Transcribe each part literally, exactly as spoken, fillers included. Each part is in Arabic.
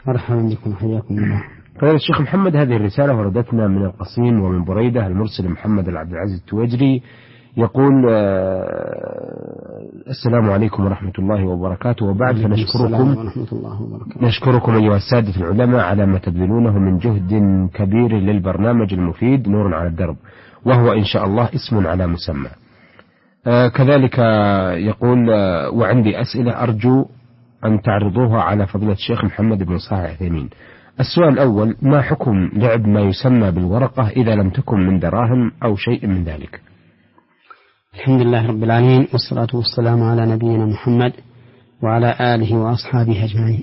مرحبا بكم حياكم الله. قال الشيخ محمد: هذه الرسالة وردتنا من القصيم ومن بريدة. المرسل محمد العبد العزيز التويجري يقول: السلام عليكم ورحمة الله وبركاته، وبعد فنشكركم نشكركم أيها السادة العلماء على ما تبذلونه من جهد كبير للبرنامج المفيد نور على الدرب، وهو إن شاء الله اسم على مسمى. آه كذلك يقول: آه وعندي أسئلة أرجو أن تعرضوها على فضيلة الشيخ محمد بن صالح العثيمين. السؤال الأول: ما حكم لعب ما يسمى بالورقة إذا لم تكن من دراهم أو شيء من ذلك؟ الحمد لله رب العالمين، والصلاة والسلام على نبينا محمد وعلى آله وأصحابه أجمعين.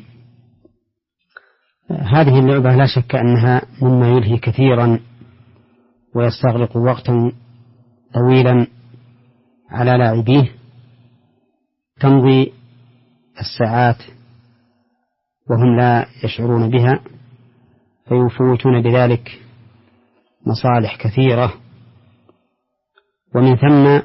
هذه اللعبة لا شك أنها مما يلهي كثيرا ويستغرق وقتا طويلا على لاعبيه، تمضي الساعات وهم لا يشعرون بها، فيفوتون بذلك مصالح كثيرة. ومن ثم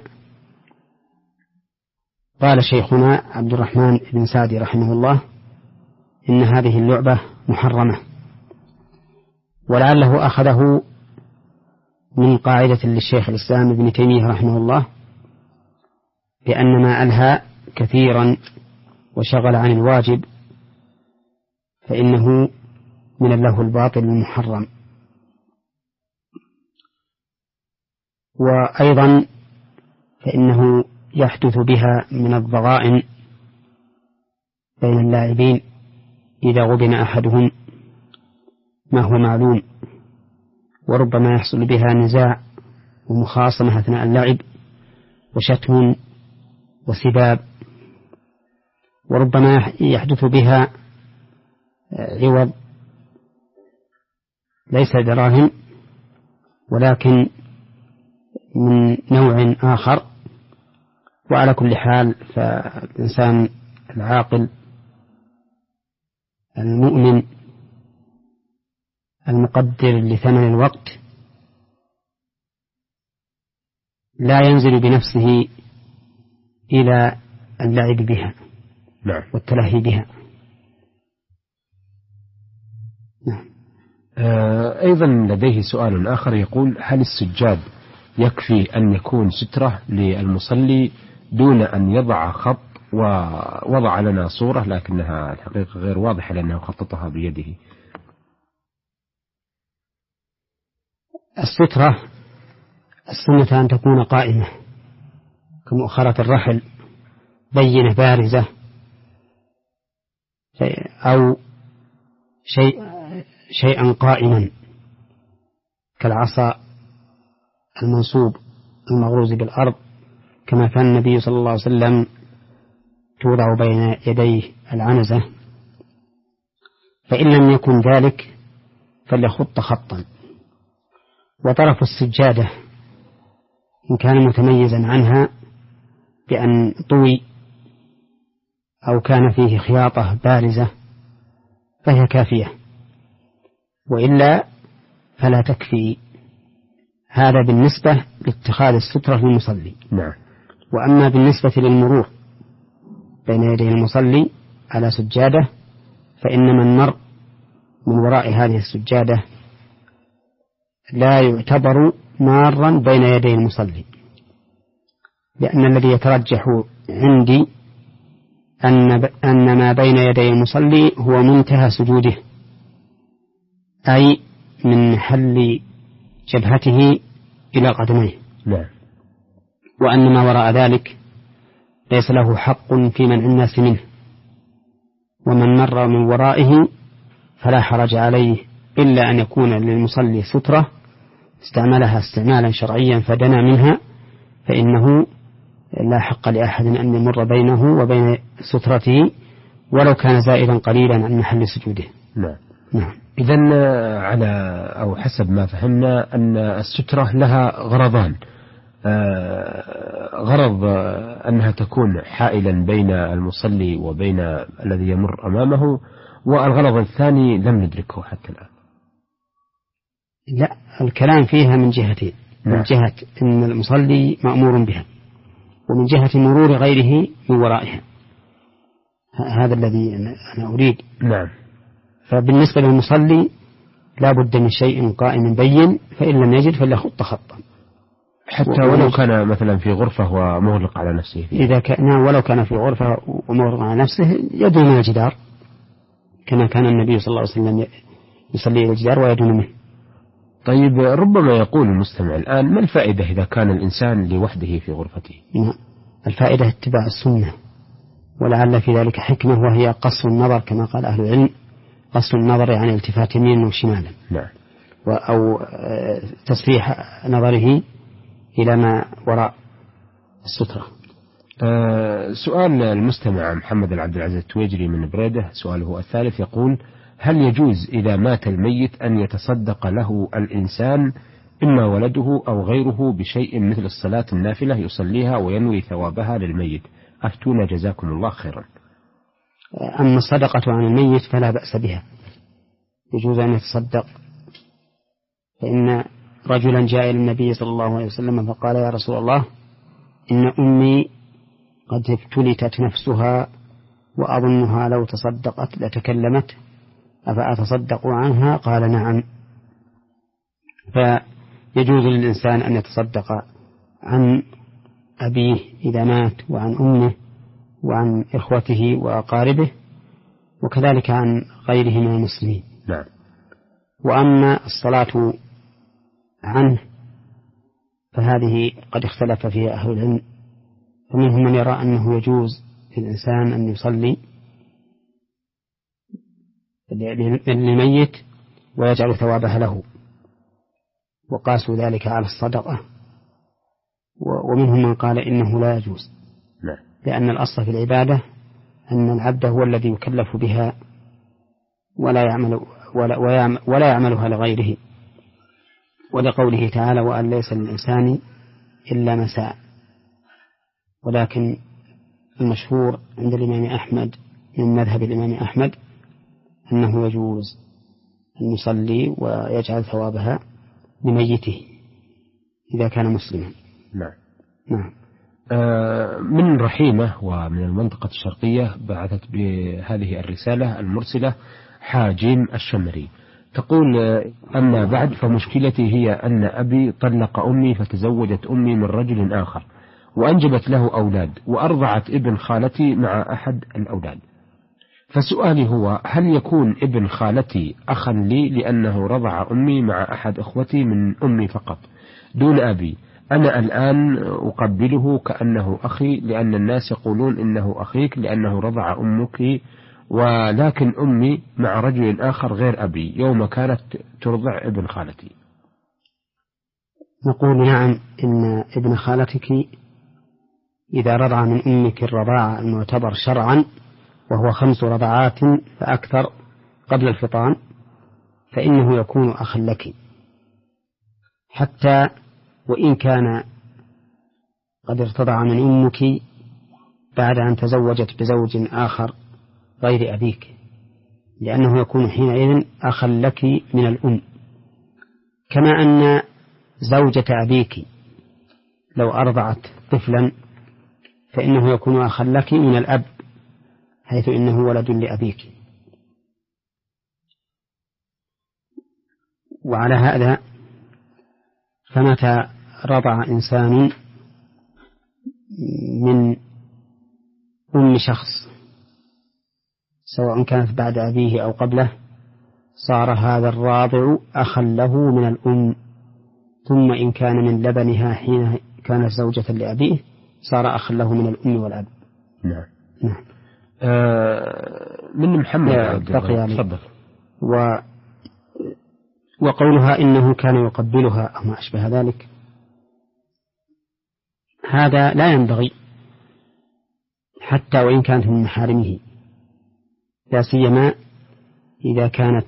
قال شيخنا عبد الرحمن بن سعدي رحمه الله إن هذه اللعبة محرمة، ولعله أخذه من قاعدة للشيخ الإسلام ابن تيمية رحمه الله بأن ما ألهى كثيرا وشغل عن الواجب فإنه من اللهو الباطل المحرم. وأيضا فإنه يحدث بها من الضغائن بين اللاعبين إذا غبن أحدهم ما هو معلوم، وربما يحصل بها نزاع ومخاصمة أثناء اللعب وشتم وسباب، وربما يحدث بها عوض ليس دراهم ولكن من نوع آخر. وعلى كل حال فالإنسان العاقل المؤمن المقدر لثمن الوقت لا ينزل بنفسه إلى اللعب بها نعم. والتلهي بها. نعم. آه أيضا لديه سؤال آخر يقول: هل السجاد يكفي أن يكون سترة للمصلي دون أن يضع خط؟ ووضع لنا صورة لكنها الحقيقة غير واضحة لأنه خططها بيده. السترة السنة أن تكون قائمة كمؤخرة الرحل بينة بارزة، أو شيء شيئا قائما كالعصا المنصوب المغروز بالأرض كما كان النبي صلى الله عليه وسلم توضع بين يديه العنزة. فإن لم يكن ذلك فليخط خطا. وطرف السجادة إن كان متميزا عنها بأن طوي أو كان فيه خياطة بارزة فهي كافية، وإلا فلا تكفي. هذا بالنسبة لاتخاذ السترة للمصلي. نعم. وأما بالنسبة للمرور بين يدي المصلي على سجادة فإن من مر من وراء هذه السجادة لا يعتبر مارا بين يدي المصلي، لأن الذي يترجح عندي أن أن ما بين يدي المصلي هو منتهى سجوده، أي من محل جبهته إلى قدميه. نعم. وأن ما وراء ذلك ليس له حق في منع الناس منه، ومن مر من ورائه فلا حرج عليه إلا أن يكون للمصلي سترة استعملها استعمالا شرعيا فدنا منها، فإنه لا حق لأحد أن يمر بينه وبين سترته ولو كان زائدا قليلا عن محل سجوده. نعم. نعم. إذن على أو حسب ما فهمنا أن السترة لها غرضان: غرض أنها تكون حائلا بين المصلي وبين الذي يمر أمامه، والغرض الثاني لم ندركه حتى الآن. لا، الكلام فيها من جهتين: من جهة أن المصلي مأمور بها، ومن جهة مرور غيره من ورائها. هذا الذي أنا أريد. نعم. فبالنسبة للمصلي لا بد من شيء قائم بين، فإن لم يجد فليخط خطا حتى ولو كان مثلا في غرفة ومغلق على نفسه. إذا كان ولو كان في غرفة ومغلق على نفسه يدنو من الجدار، كما كان النبي صلى الله عليه وسلم يصلي إلى الجدار ويدنو منه. طيب ربما يقول المستمع الآن ما الفائدة إذا كان الإنسان لوحده في غرفته؟ الفائدة اتباع السنة، ولعل في ذلك حكمة، وهي قصر النظر كما قال أهل العلم، قصر النظر يعني التفات يمينا وشمالا، نعم، أو تسريح نظره إلى ما وراء السترة. أه سؤال المستمع محمد العبد العزيز التويجري من بريدة، سؤاله الثالث يقول: هل يجوز إذا مات الميت أن يتصدق له الإنسان إما ولده أو غيره بشيء مثل الصلاة النافلة يصليها وينوي ثوابها للميت؟ أفتونا جزاكم الله خيرا. أما الصدقة عن الميت فلا بأس بها، يجوز أن يتصدق، فإن رجلا جاء إلى النبي صلى الله عليه وسلم فقال: يا رسول الله، إن أمي قد ابتلتت نفسها وأظنها لو تصدقت لتكلمت، أفأتصدق عنها؟ قال: نعم. فيجوز للإنسان أن يتصدق عن أبيه إذا مات، وعن أمه، وعن إخوته وأقاربه، وكذلك عن غيره من المسلمين. نعم. وأما الصلاة عنه فهذه قد اختلف فيها أهل العلم، فمنهم من يرى أنه يجوز للإنسان أن يصلي للميت ويجعل ثوابها له، وقاسوا ذلك على الصدقة، ومنهم من قال إنه لا يجوز، لأن الأصل في العبادة أن العبد هو الذي يكلف بها ولا يعمل ولا, ولا يعملها لغيره، ولقوله تعالى: وأن ليس للإنسان إلا ما سعى. ولكن المشهور عند الإمام أحمد من مذهب الإمام أحمد أنه يجوز أن يصلي ويجعل ثوابها لميته إذا كان مسلما. نعم. نعم. آه من رحيمة ومن المنطقة الشرقية بعثت بهذه الرسالة المرسلة حاجيم الشمري، تقول: أما بعد، فمشكلتي هي أن أبي طلق أمي فتزوجت أمي من رجل آخر وأنجبت له أولاد، وأرضعت ابن خالتي مع أحد الأولاد. فسؤالي هو: هل يكون ابن خالتي أخا لي لأنه رضع أمي مع أحد أخوتي من أمي فقط دون أبي؟ أنا الآن أقبله كأنه أخي، لأن الناس يقولون إنه أخيك لأنه رضع أمك، ولكن أمي مع رجل آخر غير أبي يوم كانت ترضع ابن خالتي. نقول: نعم، إن ابن خالتك إذا رضع من أمك الرضاعة المعتبر شرعا، وهو خمس رضعات فأكثر قبل الفطام، فإنه يكون أخا لك، حتى وإن كان قد ارتضع من أمك بعد أن تزوجت بزوج آخر غير أبيك، لأنه يكون حينئذ أخا لك من الأم. كما أن زوجة أبيك لو أرضعت طفلا فإنه يكون أخا لك من الأب، حيث إنه ولد لأبيك. وعلى هذا فمتى رضع إنسان من أم شخص سواء كانت بعد أبيه أو قبله صار هذا الراضع أخا له من الأم، ثم إن كان من لبنها حين كانت زوجة لأبيه صار أخا له من الأم والأب. نعم. نعم. آه من محمد تفضل. و وقولها إنه كان يقبلها أو ما أشبه ذلك، هذا لا ينبغي حتى وإن كانت من محارمه، لا سيما إذا كانت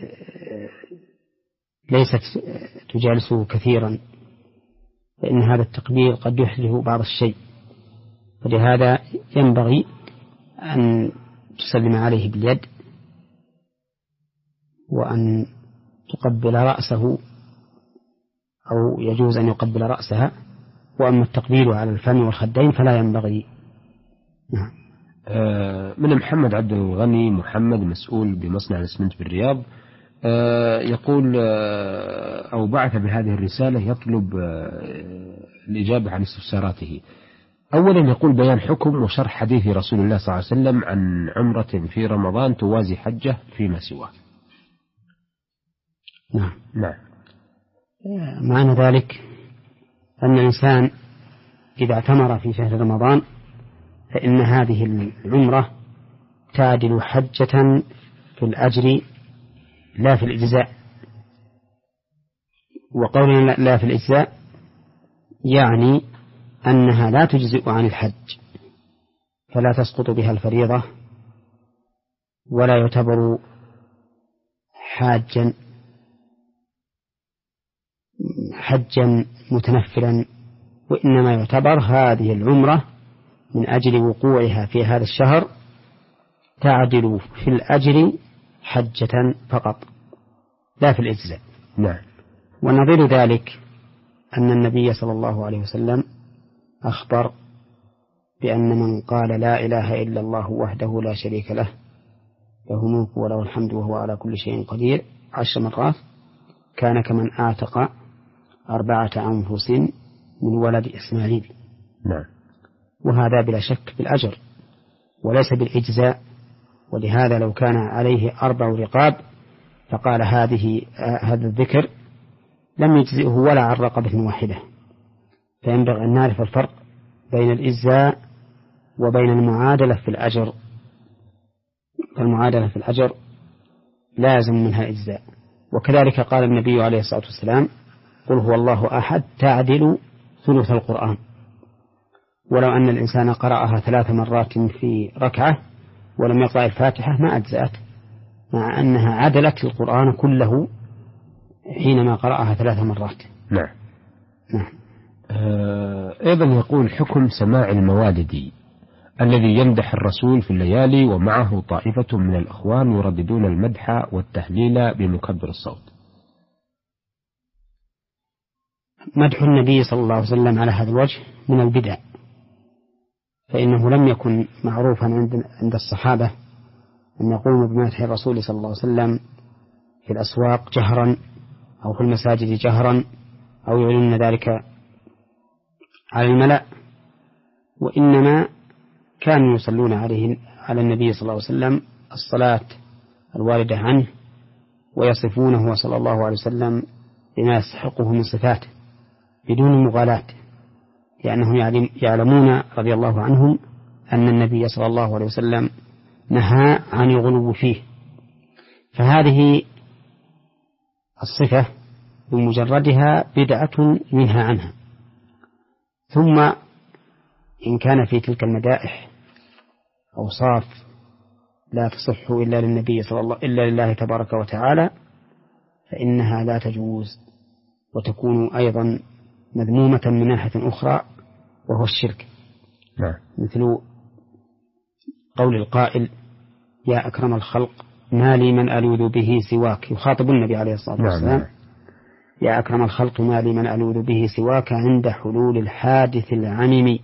ليست تجالسه كثيرا، فإن هذا التقبيل قد يحدث بعض الشيء، ولهذا ينبغي أن تسلم عليه باليد وأن تقبل رأسه، أو يجوز أن يقبل رأسها. وأما التقبيل على الفم والخدين فلا ينبغي. نعم. من محمد عبد الغني محمد، مسؤول بمصنع الإسمنت بالرياض، يقول أو بعث بهذه الرسالة يطلب الإجابة عن استفساراته. أولا يقول بيان حكم وشرح حديث رسول الله صلى الله عليه وسلم عن عمرة في رمضان توازي حجة فيما سواه. نعم. نعم. معنى ذلك أن الإنسان إذا اعتمر في شهر رمضان فإن هذه العمرة تعدل حجة في الأجر لا في الإجزاء. وقولنا لا في الإجزاء يعني أنها لا تجزئ عن الحج، فلا تسقط بها الفريضة ولا يعتبر حاجا حجا متنفلا، وإنما يعتبر هذه العمرة من أجل وقوعها في هذا الشهر تعدل في الأجر حجة فقط لا في الإجزاء. نعم. ونظير ذلك أن النبي صلى الله عليه وسلم أخبر بأن من قال لا إله إلا الله وحده لا شريك له له الملك وله الحمد وهو على كل شيء قدير عشر مرات كان كمن أعتق أربعة أنفس من ولد إسماعيل. نعم. وهذا بلا شك بالأجر وليس بالإجزاء، ولهذا لو كان عليه أربع رقاب فقال هذه هذا الذكر لم يجزئه ولا عن رقبة واحدة. فينبغي أن نعرف الفرق بين الإجزاء وبين المعادلة في الأجر. المعادلة في الأجر لازم منها إجزاء. وكذلك قال النبي عليه الصلاة والسلام قل هو الله أحد تعدل ثلث القرآن. ولو أن الإنسان قرأها ثلاث مرات في ركعة ولم يقرأ الفاتحة ما أجزأت، مع أنها عدلت القرآن كله حينما قرأها ثلاث مرات. نعم. نعم. أيضا يقول حكم سماع الموالد الذي يمدح الرسول في الليالي ومعه طائفة من الأخوان يرددون المدح والتهليل بمكبر الصوت. مدح النبي صلى الله عليه وسلم على هذا الوجه من البدع، فإنه لم يكن معروفا عند الصحابة أن يقوموا بمدح الرسول صلى الله عليه وسلم في الأسواق جهرا أو في المساجد جهرا أو يعلنون ذلك على الملأ، وإنما كانوا يصلون عليه على النبي صلى الله عليه وسلم الصلاة الواردة عنه ويصفونه صلى الله عليه وسلم بما يستحقه من صفاته بدون مغالاة، لأنهم يعلمون رضي الله عنهم أن النبي صلى الله عليه وسلم نهى عن الغلو فيه. فهذه الصفة بمجردها بدعة ينهى عنها. ثم إن كان في تلك المدائح أوصاف لا تصح إلا للنبي صلى الله إلا لله تبارك وتعالى فإنها لا تجوز، وتكون أيضا مذمومة من ناحية أخرى وهو الشرك. نعم. مثل قول القائل يا أكرم الخلق ما لي من ألوذ به سواك، يخاطب النبي عليه الصلاة والسلام. نعم. يا أكرم الخلق ما لي من ألوذ به سواك عند حلول الحادث العمم،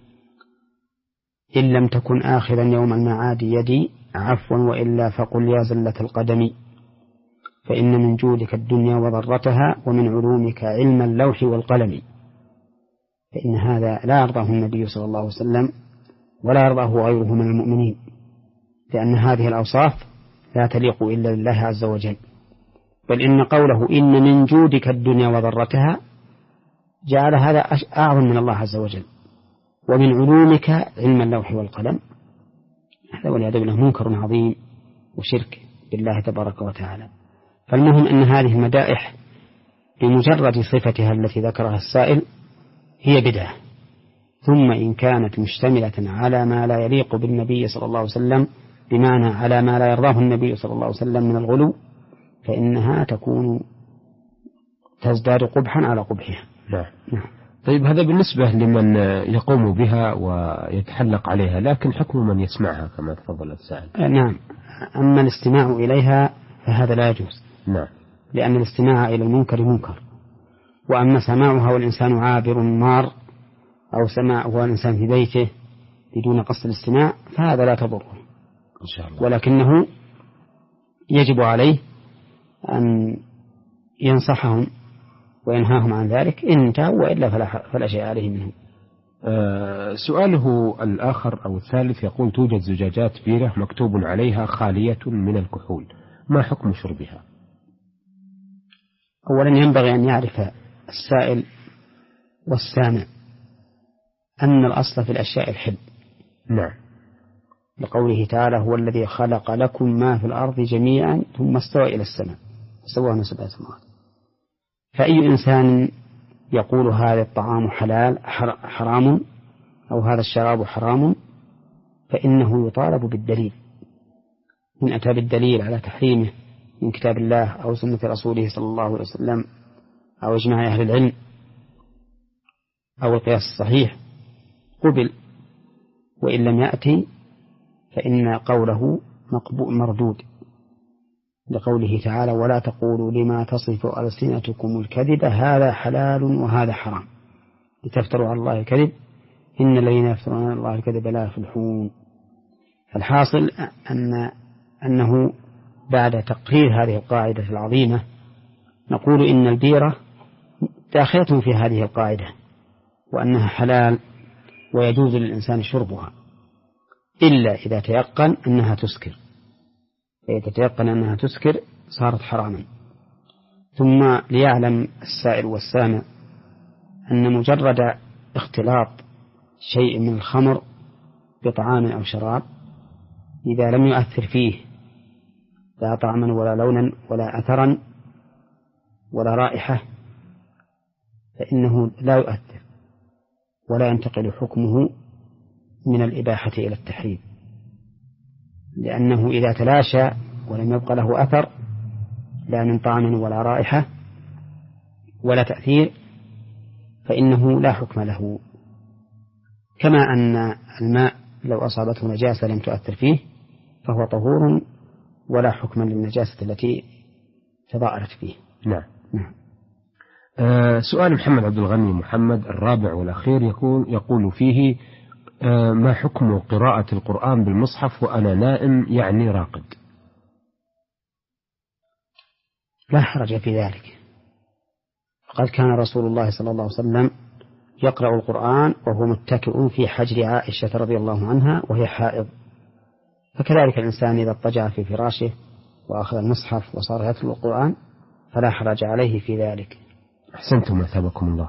إن لم تكن آخذا يوم المعاد يدي عفوا وإلا فقل يا زلة القدم، فإن من جودك الدنيا وضرتها ومن علومك علم اللوح والقلم. فإن هذا لا يرضاه النبي صلى الله عليه وسلم ولا يرضاه غيره من المؤمنين، لأن هذه الأوصاف لا تليق إلا لله عز وجل. بل إن قوله إن من جودك الدنيا وضرتها جعل هذا أعظم من الله عز وجل، ومن علومك علم اللوح والقلم، هذا والعياذ بالله منكر عظيم وشرك بالله تبارك وتعالى. فالمهم أن هذه المدائح بمجرد صفتها التي ذكرها السائل هي بدعة، ثم إن كانت مشتملة على ما لا يليق بالنبي صلى الله عليه وسلم بمعنى على ما لا يرضاه النبي صلى الله عليه وسلم من الغلو فإنها تكون تزداد قبحا على قبحها. نعم. نعم. طيب هذا بالنسبة لمن يقوم بها ويتحلق عليها، لكن حكم من يسمعها كما تفضل السائل. نعم. أما الاستماع إليها فهذا لا يجوز. نعم. لأن الاستماع إلى المنكر منكر، وأما سماعها والإنسان عابر مار أو سماع والإنسان في بيته بدون قصد الاستماع فهذا لا تضره إن شاء الله. ولكنه يجب عليه أن ينصحهم وينهاهم عن ذلك إن انتهوا، وإلا فلا, فلا شيء عليه منهم. أه سؤاله الآخر أو الثالث يقول: توجد زجاجات بيرة مكتوب عليها خالية من الكحول، ما حكم شربها؟ أولا ينبغي أن يعرف السائل والسامع أن الأصل في الأشياء الحل. نعم. لقوله تعالى: هو الذي خلق لكم ما في الأرض جميعا ثم استوى إلى السماء فسواهن سبع سماوات. فأي إنسان يقول هذا الطعام حلال حرام أو هذا الشراب حرام فإنه يطالب بالدليل، إن أتى بالدليل على تحريمه من كتاب الله أو سنة رسوله صلى الله عليه وسلم أو إجماع أهل العلم أو القياس الصحيح قبل، وإن لم يأتي فإن قوله مقبول مردود، لقوله تعالى: ولا تقولوا لما تصف ألسنتكم الكذب هذا حلال وهذا حرام لتفتروا على الله الكذب إن الذين يفترون على الله الكذب لا يفلحون. الحاصل أن أنه بعد تقرير هذه القاعدة العظيمة نقول إن البيرة داخلة في هذه القاعدة، وأنها حلال ويجوز للإنسان شربها إلا إذا تيقن أنها تسكر، فإذا تيقن أنها تسكر صارت حراما. ثم ليعلم السائل والسامع أن مجرد اختلاط شيء من الخمر بطعام أو شراب إذا لم يؤثر فيه لا طعما ولا لونا ولا أثرا ولا رائحة فإنه لا يؤثر ولا ينتقل حكمه من الإباحة إلى التحريم، لأنه إذا تلاشى ولم يبقى له أثر لا من طعم ولا رائحة ولا تأثير فإنه لا حكم له. كما أن الماء لو أصابته نجاسة لم تؤثر فيه فهو طهور ولا حكم للنجاسة التي تضاءلت فيه. نعم. نعم. آه سؤال محمد عبد الغني محمد الرابع والأخير يقول, يقول فيه: آه ما حكم قراءة القرآن بالمصحف وأنا نائم يعني راقد؟ لا حرج في ذلك، فقد كان رسول الله صلى الله عليه وسلم يقرأ القرآن وهو متكئ في حجر عائشة رضي الله عنها وهي حائض، فكذلك الإنسان إذا اضطجع في فراشه وأخذ المصحف وصار يتلو القرآن فلا حرج عليه في ذلك. أحسنتم، أثابكم الله.